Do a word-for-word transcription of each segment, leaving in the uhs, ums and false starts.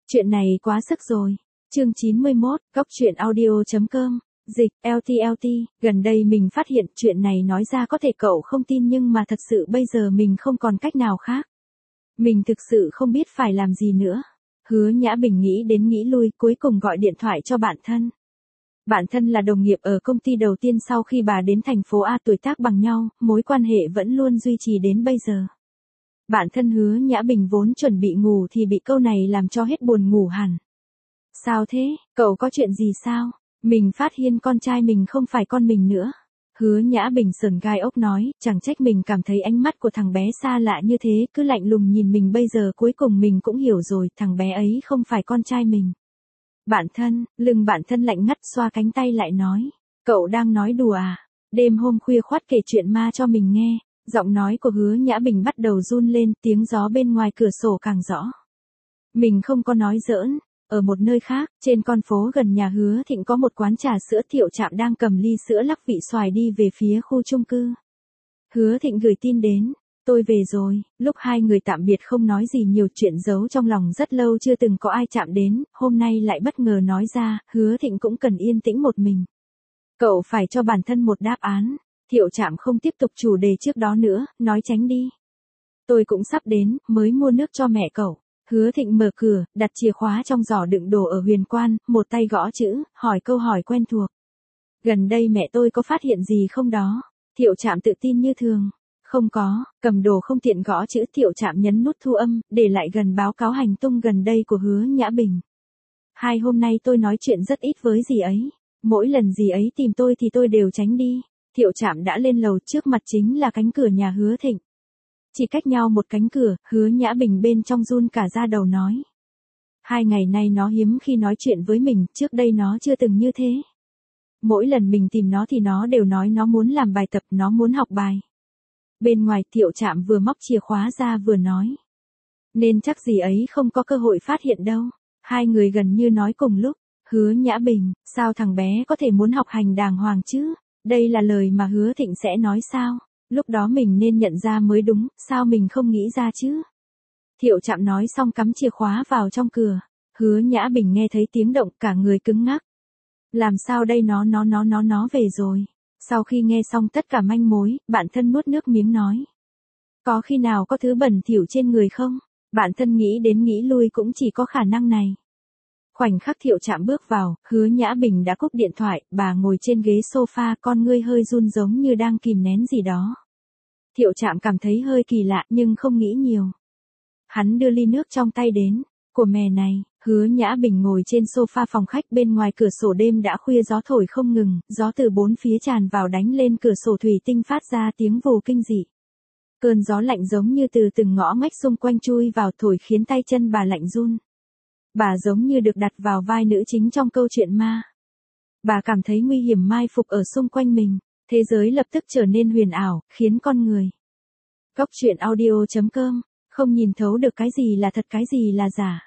Chuyện này quá sức rồi. Chương chín mươi mốt, Góc truyện audio chấm com. Dịch, lờ tê lờ tê, gần đây mình phát hiện chuyện này nói ra có thể cậu không tin nhưng mà thật sự bây giờ mình không còn cách nào khác. Mình thực sự không biết phải làm gì nữa. Hứa Nhã Bình nghĩ đến nghĩ lui, cuối cùng gọi điện thoại cho bạn thân. Bạn thân là đồng nghiệp ở công ty đầu tiên sau khi bà đến thành phố A, tuổi tác bằng nhau, mối quan hệ vẫn luôn duy trì đến bây giờ. Bạn thân Hứa Nhã Bình vốn chuẩn bị ngủ thì bị câu này làm cho hết buồn ngủ hẳn. Sao thế, cậu có chuyện gì sao? Mình phát hiện con trai mình không phải con mình nữa. Hứa Nhã Bình sờn gai ốc nói, chẳng trách mình cảm thấy ánh mắt của thằng bé xa lạ như thế, cứ lạnh lùng nhìn mình, bây giờ cuối cùng mình cũng hiểu rồi, thằng bé ấy không phải con trai mình. Bạn thân, lưng bạn thân lạnh ngắt xoa cánh tay lại nói, cậu đang nói đùa à? Đêm hôm khuya khoắt kể chuyện ma cho mình nghe. Giọng nói của Hứa Nhã Bình bắt đầu run lên, tiếng gió bên ngoài cửa sổ càng rõ. Mình không có nói giỡn. Ở một nơi khác, trên con phố gần nhà Hứa Thịnh có một quán trà sữa, Thiệu Trạm đang cầm ly sữa lắc vị xoài đi về phía khu chung cư. Hứa Thịnh gửi tin đến, tôi về rồi. Lúc hai người tạm biệt không nói gì nhiều, chuyện giấu trong lòng rất lâu chưa từng có ai chạm đến, hôm nay lại bất ngờ nói ra, Hứa Thịnh cũng cần yên tĩnh một mình. Cậu phải cho bản thân một đáp án. Thiệu Trạm không tiếp tục chủ đề trước đó nữa, nói tránh đi. Tôi cũng sắp đến, mới mua nước cho mẹ cậu. Hứa Thịnh mở cửa, đặt chìa khóa trong giỏ đựng đồ ở Huyền Quan, một tay gõ chữ, hỏi câu hỏi quen thuộc. Gần đây mẹ tôi có phát hiện gì không đó? Thiệu Trạm tự tin như thường. Không có, cầm đồ không tiện gõ chữ, Thiệu Trạm nhấn nút thu âm, để lại gần báo cáo hành tung gần đây của Hứa Nhã Bình. Hai hôm nay tôi nói chuyện rất ít với dì ấy. Mỗi lần dì ấy tìm tôi thì tôi đều tránh đi. Thiệu Trạm đã lên lầu, trước mặt chính là cánh cửa nhà Hứa Thịnh. Chỉ cách nhau một cánh cửa, Hứa Nhã Bình bên trong run cả da đầu nói. Hai ngày nay nó hiếm khi nói chuyện với mình, trước đây nó chưa từng như thế. Mỗi lần mình tìm nó thì nó đều nói nó muốn làm bài tập, nó muốn học bài. Bên ngoài, Thiệu Trạm vừa móc chìa khóa ra vừa nói. Nên chắc gì ấy không có cơ hội phát hiện đâu. Hai người gần như nói cùng lúc. Hứa Nhã Bình, sao thằng bé có thể muốn học hành đàng hoàng chứ? Đây là lời mà Hứa Thịnh sẽ nói sao? Lúc đó mình nên nhận ra mới đúng, sao mình không nghĩ ra chứ? Thiệu Trạm nói xong cắm chìa khóa vào trong cửa. Hứa Nhã Bình nghe thấy tiếng động, cả người cứng ngắc. Làm sao đây, nó nó nó nó nó về rồi. Sau khi nghe xong tất cả manh mối, bạn thân nuốt nước miếng nói. Có khi nào có thứ bẩn thỉu trên người không? Bạn thân nghĩ đến nghĩ lui cũng chỉ có khả năng này. Khoảnh khắc Thiệu Trạm bước vào, Hứa Nhã Bình đã cúp điện thoại, bà ngồi trên ghế sofa, con ngươi hơi run giống như đang kìm nén gì đó. Thiệu Trạm cảm thấy hơi kỳ lạ nhưng không nghĩ nhiều. Hắn đưa ly nước trong tay đến, của mẹ này. Hứa Nhã Bình ngồi trên sofa phòng khách, bên ngoài cửa sổ đêm đã khuya, gió thổi không ngừng, gió từ bốn phía tràn vào đánh lên cửa sổ thủy tinh phát ra tiếng vù kinh dị. Cơn gió lạnh giống như từ từng ngõ ngách xung quanh chui vào, thổi khiến tay chân bà lạnh run. Bà giống như được đặt vào vai nữ chính trong câu chuyện ma. Bà cảm thấy nguy hiểm mai phục ở xung quanh mình, thế giới lập tức trở nên huyền ảo, khiến con người. Góc truyện audio chấm com, không nhìn thấu được cái gì là thật cái gì là giả.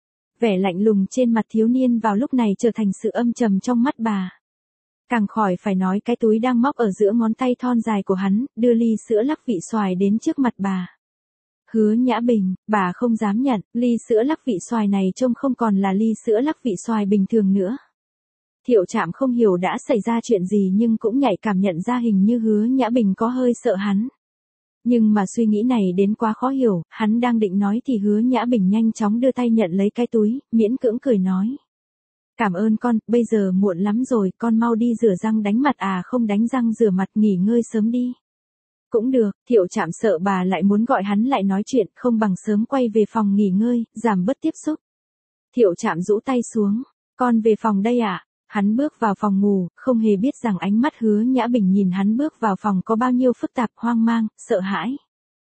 Vẻ lạnh lùng trên mặt thiếu niên vào lúc này trở thành sự âm trầm trong mắt bà. Càng khỏi phải nói cái túi đang móc ở giữa ngón tay thon dài của hắn, đưa ly sữa lắc vị xoài đến trước mặt bà. Hứa Nhã Bình, bà không dám nhận, ly sữa lắc vị xoài này trông không còn là ly sữa lắc vị xoài bình thường nữa. Thiệu Trạm không hiểu đã xảy ra chuyện gì nhưng cũng nhạy cảm nhận ra hình như Hứa Nhã Bình có hơi sợ hắn. Nhưng mà suy nghĩ này đến quá khó hiểu, hắn đang định nói thì Hứa Nhã Bình nhanh chóng đưa tay nhận lấy cái túi, miễn cưỡng cười nói. Cảm ơn con, bây giờ muộn lắm rồi, con mau đi rửa răng đánh mặt à, không đánh răng rửa mặt nghỉ ngơi sớm đi. Cũng được, Thiệu Trạm sợ bà lại muốn gọi hắn lại nói chuyện, không bằng sớm quay về phòng nghỉ ngơi, giảm bớt tiếp xúc. Thiệu Trạm rũ tay xuống, con về phòng đây ạ. À? Hắn bước vào phòng ngủ, không hề biết rằng ánh mắt Hứa Nhã Bình nhìn hắn bước vào phòng có bao nhiêu phức tạp, hoang mang, sợ hãi.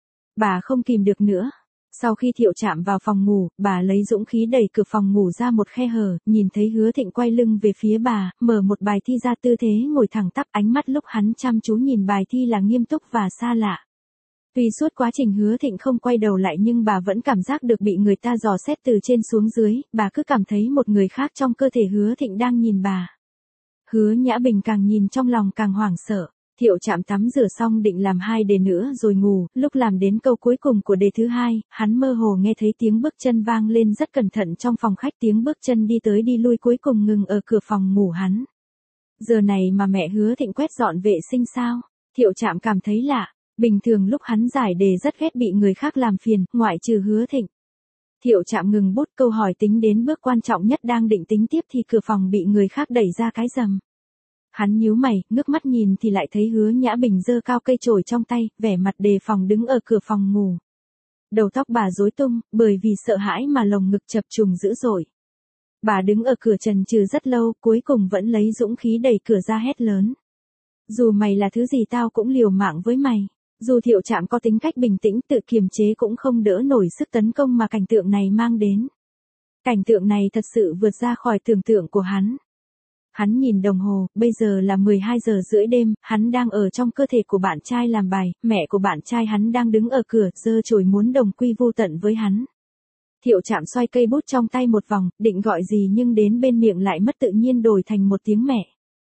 Bà không kìm được nữa. Sau khi Thiệu Trạm vào phòng ngủ, bà lấy dũng khí đẩy cửa phòng ngủ ra một khe hở, nhìn thấy Hứa Thịnh quay lưng về phía bà, mở một bài thi ra, tư thế ngồi thẳng tắp, ánh mắt lúc hắn chăm chú nhìn bài thi là nghiêm túc và xa lạ. Tuy suốt quá trình Hứa Thịnh không quay đầu lại nhưng bà vẫn cảm giác được bị người ta dò xét từ trên xuống dưới, bà cứ cảm thấy một người khác trong cơ thể Hứa Thịnh đang nhìn bà. Hứa Nhã Bình càng nhìn trong lòng càng hoảng sợ. Thiệu Trạm tắm rửa xong định làm hai đề nữa rồi ngủ, lúc làm đến câu cuối cùng của đề thứ hai, hắn mơ hồ nghe thấy tiếng bước chân vang lên rất cẩn thận trong phòng khách, tiếng bước chân đi tới đi lui cuối cùng ngừng ở cửa phòng ngủ hắn. Giờ này mà mẹ Hứa Thịnh quét dọn vệ sinh sao? Thiệu Trạm cảm thấy lạ, bình thường lúc hắn giải đề rất ghét bị người khác làm phiền, ngoại trừ Hứa Thịnh. Thiệu Trạm ngừng bút câu hỏi tính đến bước quan trọng nhất đang định tính tiếp thì cửa phòng bị người khác đẩy ra cái rầm. Hắn nhíu mày, ngước mắt nhìn thì lại thấy Hứa Nhã Bình giơ cao cây chổi trong tay, vẻ mặt đề phòng đứng ở cửa phòng ngủ. Đầu tóc bà rối tung, bởi vì sợ hãi mà lồng ngực chập trùng dữ dội. Bà đứng ở cửa chần chừ rất lâu, cuối cùng vẫn lấy dũng khí đẩy cửa ra hét lớn. Dù mày là thứ gì tao cũng liều mạng với mày. Dù Thiệu Trạm có tính cách bình tĩnh tự kiềm chế cũng không đỡ nổi sức tấn công mà cảnh tượng này mang đến. Cảnh tượng này thật sự vượt ra khỏi tưởng tượng của hắn. Hắn nhìn đồng hồ, bây giờ là mười hai giờ rưỡi đêm, hắn đang ở trong cơ thể của bạn trai làm bài, mẹ của bạn trai hắn đang đứng ở cửa, giơ chổi muốn đồng quy vu tận với hắn. Thiệu Trạm xoay cây bút trong tay một vòng, định gọi gì nhưng đến bên miệng lại mất tự nhiên đổi thành một tiếng mẹ.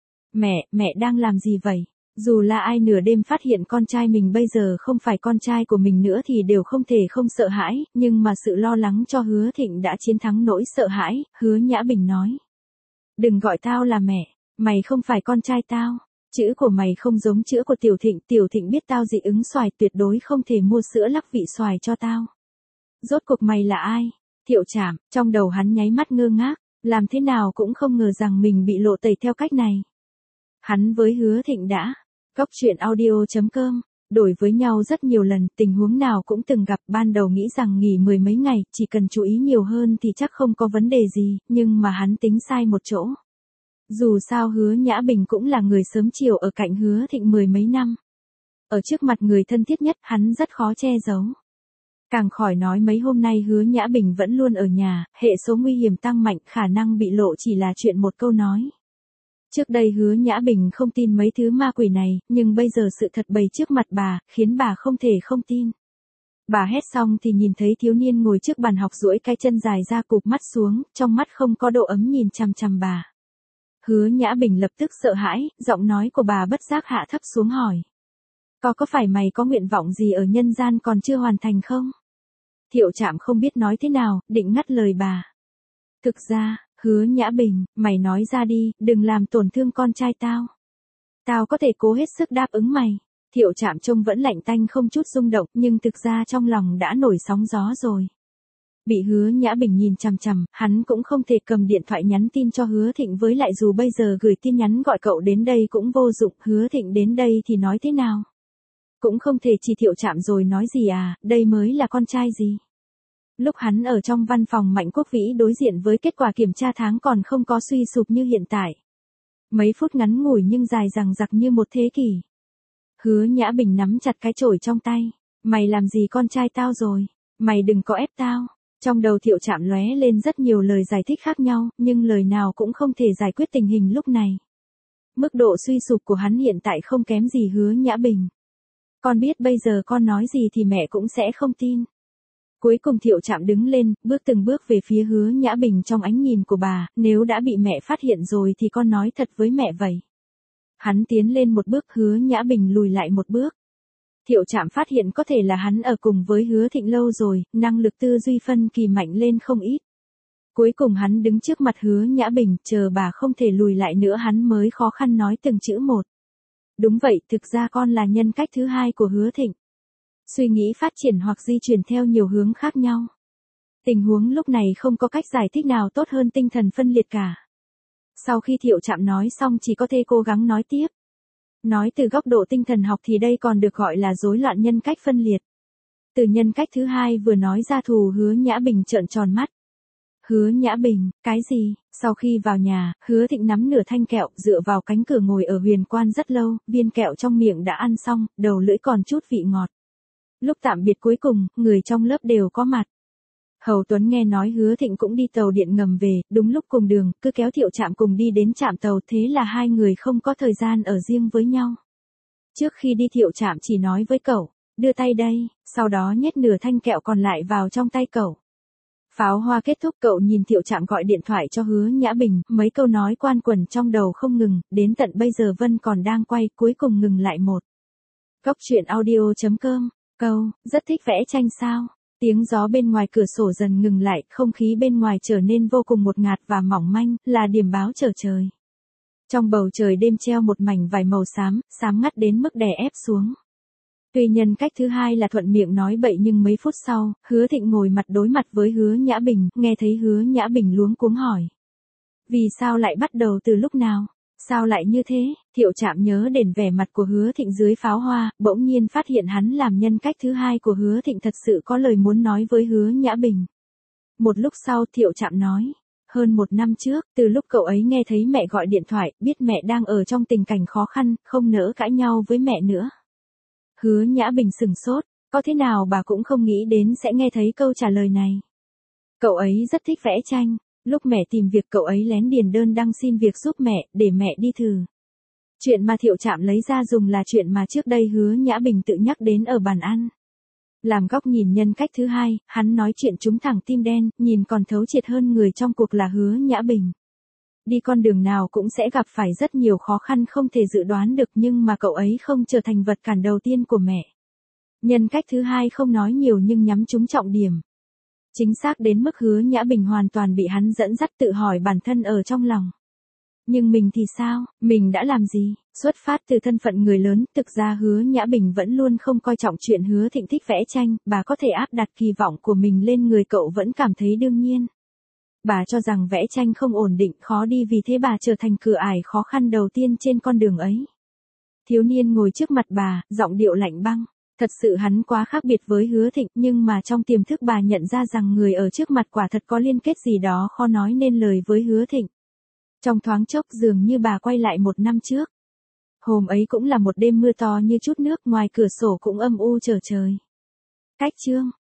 Mẹ, mẹ đang làm gì vậy? Dù là ai nửa đêm phát hiện con trai mình bây giờ không phải con trai của mình nữa thì đều không thể không sợ hãi, nhưng mà sự lo lắng cho Hứa Thịnh đã chiến thắng nỗi sợ hãi, Hứa Nhã Bình nói. Đừng gọi tao là mẹ, mày không phải con trai tao, chữ của mày không giống chữ của Tiểu Thịnh, Tiểu Thịnh biết tao dị ứng xoài tuyệt đối không thể mua sữa lắc vị xoài cho tao. Rốt cuộc mày là ai? Thiệu Trạm, trong đầu hắn nháy mắt ngơ ngác, làm thế nào cũng không ngờ rằng mình bị lộ tẩy theo cách này. Hắn với Hứa Thịnh đã, góc truyện audio chấm com, đổi với nhau rất nhiều lần, tình huống nào cũng từng gặp, ban đầu nghĩ rằng nghỉ mười mấy ngày, chỉ cần chú ý nhiều hơn thì chắc không có vấn đề gì, nhưng mà hắn tính sai một chỗ. Dù sao Hứa Nhã Bình cũng là người sớm chiều ở cạnh Hứa Thịnh mười mấy năm. Ở trước mặt người thân thiết nhất, hắn rất khó che giấu. Càng khỏi nói mấy hôm nay Hứa Nhã Bình vẫn luôn ở nhà, hệ số nguy hiểm tăng mạnh, khả năng bị lộ chỉ là chuyện một câu nói. Trước đây Hứa Nhã Bình không tin mấy thứ ma quỷ này, nhưng bây giờ sự thật bày trước mặt bà, khiến bà không thể không tin. Bà hét xong thì nhìn thấy thiếu niên ngồi trước bàn học duỗi cái chân dài ra cụp mắt xuống, trong mắt không có độ ấm nhìn chằm chằm bà. Hứa Nhã Bình lập tức sợ hãi, giọng nói của bà bất giác hạ thấp xuống hỏi. Có có phải mày có nguyện vọng gì ở nhân gian còn chưa hoàn thành không? Thiệu Trạm không biết nói thế nào, định ngắt lời bà. Thực ra, Hứa Nhã Bình, mày nói ra đi, đừng làm tổn thương con trai tao. Tao có thể cố hết sức đáp ứng mày. Thiệu Trạm trông vẫn lạnh tanh không chút rung động, nhưng thực ra trong lòng đã nổi sóng gió rồi. Bị Hứa Nhã Bình nhìn chằm chằm, hắn cũng không thể cầm điện thoại nhắn tin cho Hứa Thịnh, với lại dù bây giờ gửi tin nhắn gọi cậu đến đây cũng vô dụng, Hứa Thịnh đến đây thì nói thế nào? Cũng không thể chỉ Thiệu Trạm rồi nói gì à, đây mới là con trai gì. Lúc hắn ở trong văn phòng Mạnh Quốc Vĩ đối diện với kết quả kiểm tra tháng còn không có suy sụp như hiện tại. Mấy phút ngắn ngủi nhưng dài dằng dặc như một thế kỷ. Hứa Nhã Bình nắm chặt cái chổi trong tay. Mày làm gì con trai tao rồi? Mày đừng có ép tao. Trong đầu Thiệu Trạm lóe lên rất nhiều lời giải thích khác nhau, nhưng lời nào cũng không thể giải quyết tình hình lúc này. Mức độ suy sụp của hắn hiện tại không kém gì Hứa Nhã Bình. Con biết bây giờ con nói gì thì mẹ cũng sẽ không tin. Cuối cùng Thiệu Trạm đứng lên, bước từng bước về phía Hứa Nhã Bình trong ánh nhìn của bà, nếu đã bị mẹ phát hiện rồi thì con nói thật với mẹ vậy. Hắn tiến lên một bước, Hứa Nhã Bình lùi lại một bước. Thiệu Trạm phát hiện có thể là hắn ở cùng với Hứa Thịnh lâu rồi, năng lực tư duy phân kỳ mạnh lên không ít. Cuối cùng hắn đứng trước mặt Hứa Nhã Bình, chờ bà không thể lùi lại nữa hắn mới khó khăn nói từng chữ một. Đúng vậy, thực ra con là nhân cách thứ hai của Hứa Thịnh. Suy nghĩ phát triển hoặc di chuyển theo nhiều hướng khác nhau. Tình huống lúc này không có cách giải thích nào tốt hơn tinh thần phân liệt cả. Sau khi Thiệu Trạm nói xong chỉ có thể cố gắng nói tiếp. Nói từ góc độ tinh thần học thì đây còn được gọi là rối loạn nhân cách phân liệt. Từ nhân cách thứ hai vừa nói ra thù Hứa Nhã Bình trợn tròn mắt. Hứa Nhã Bình, cái gì? Sau khi vào nhà, Hứa Thịnh nắm nửa thanh kẹo, dựa vào cánh cửa ngồi ở huyền quan rất lâu, viên kẹo trong miệng đã ăn xong, đầu lưỡi còn chút vị ngọt. Lúc tạm biệt cuối cùng, người trong lớp đều có mặt. Hầu Tuấn nghe nói Hứa Thịnh cũng đi tàu điện ngầm về, đúng lúc cùng đường, cứ kéo Thiệu Trạm cùng đi đến trạm tàu, thế là hai người không có thời gian ở riêng với nhau. Trước khi đi Thiệu Trạm chỉ nói với cậu, đưa tay đây, sau đó nhét nửa thanh kẹo còn lại vào trong tay cậu. Pháo hoa kết thúc cậu nhìn Thiệu Trạm gọi điện thoại cho Hứa Nhã Bình, mấy câu nói quan quẩn trong đầu không ngừng, đến tận bây giờ Vân còn đang quay, cuối cùng ngừng lại một. Cốc truyện audio chấm com, câu, rất thích vẽ tranh sao? Tiếng gió bên ngoài cửa sổ dần ngừng lại, không khí bên ngoài trở nên vô cùng ngột ngạt và mỏng manh, là điểm báo trở trời. Trong bầu trời đêm treo một mảnh vải màu xám, xám ngắt đến mức đè ép xuống. Tuy nhân cách thứ hai là thuận miệng nói bậy nhưng mấy phút sau, Hứa Thịnh ngồi mặt đối mặt với Hứa Nhã Bình, nghe thấy Hứa Nhã Bình luống cuống hỏi. Vì sao lại bắt đầu từ lúc nào? Sao lại như thế? Thiệu Trạm nhớ đến vẻ mặt của Hứa Thịnh dưới pháo hoa, bỗng nhiên phát hiện hắn làm nhân cách thứ hai của Hứa Thịnh thật sự có lời muốn nói với Hứa Nhã Bình. Một lúc sau Thiệu Trạm nói. Hơn một năm trước, từ lúc cậu ấy nghe thấy mẹ gọi điện thoại, biết mẹ đang ở trong tình cảnh khó khăn, không nỡ cãi nhau với mẹ nữa. Hứa Nhã Bình sừng sốt, có thế nào bà cũng không nghĩ đến sẽ nghe thấy câu trả lời này. Cậu ấy rất thích vẽ tranh, lúc mẹ tìm việc cậu ấy lén điền đơn đăng xin việc giúp mẹ, để mẹ đi thử. Chuyện mà Thiệu Trạm lấy ra dùng là chuyện mà trước đây Hứa Nhã Bình tự nhắc đến ở bàn ăn. Làm góc nhìn nhân cách thứ hai, hắn nói chuyện trúng thẳng tim đen, nhìn còn thấu triệt hơn người trong cuộc là Hứa Nhã Bình. Đi con đường nào cũng sẽ gặp phải rất nhiều khó khăn không thể dự đoán được nhưng mà cậu ấy không trở thành vật cản đầu tiên của mẹ. Nhân cách thứ hai không nói nhiều nhưng nhắm trúng trọng điểm. Chính xác đến mức Hứa Nhã Bình hoàn toàn bị hắn dẫn dắt tự hỏi bản thân ở trong lòng. Nhưng mình thì sao, mình đã làm gì? Xuất phát từ thân phận người lớn, thực ra Hứa Nhã Bình vẫn luôn không coi trọng chuyện Hứa Thịnh thích vẽ tranh, bà có thể áp đặt kỳ vọng của mình lên người cậu vẫn cảm thấy đương nhiên. Bà cho rằng vẽ tranh không ổn định, khó đi vì thế bà trở thành cửa ải khó khăn đầu tiên trên con đường ấy. Thiếu niên ngồi trước mặt bà, giọng điệu lạnh băng. Thật sự hắn quá khác biệt với Hứa Thịnh, nhưng mà trong tiềm thức bà nhận ra rằng người ở trước mặt quả thật có liên kết gì đó khó nói nên lời với Hứa Thịnh. Trong thoáng chốc dường như bà quay lại một năm trước. Hôm ấy cũng là một đêm mưa to như chút nước, ngoài cửa sổ cũng âm u trở trời. Cách chương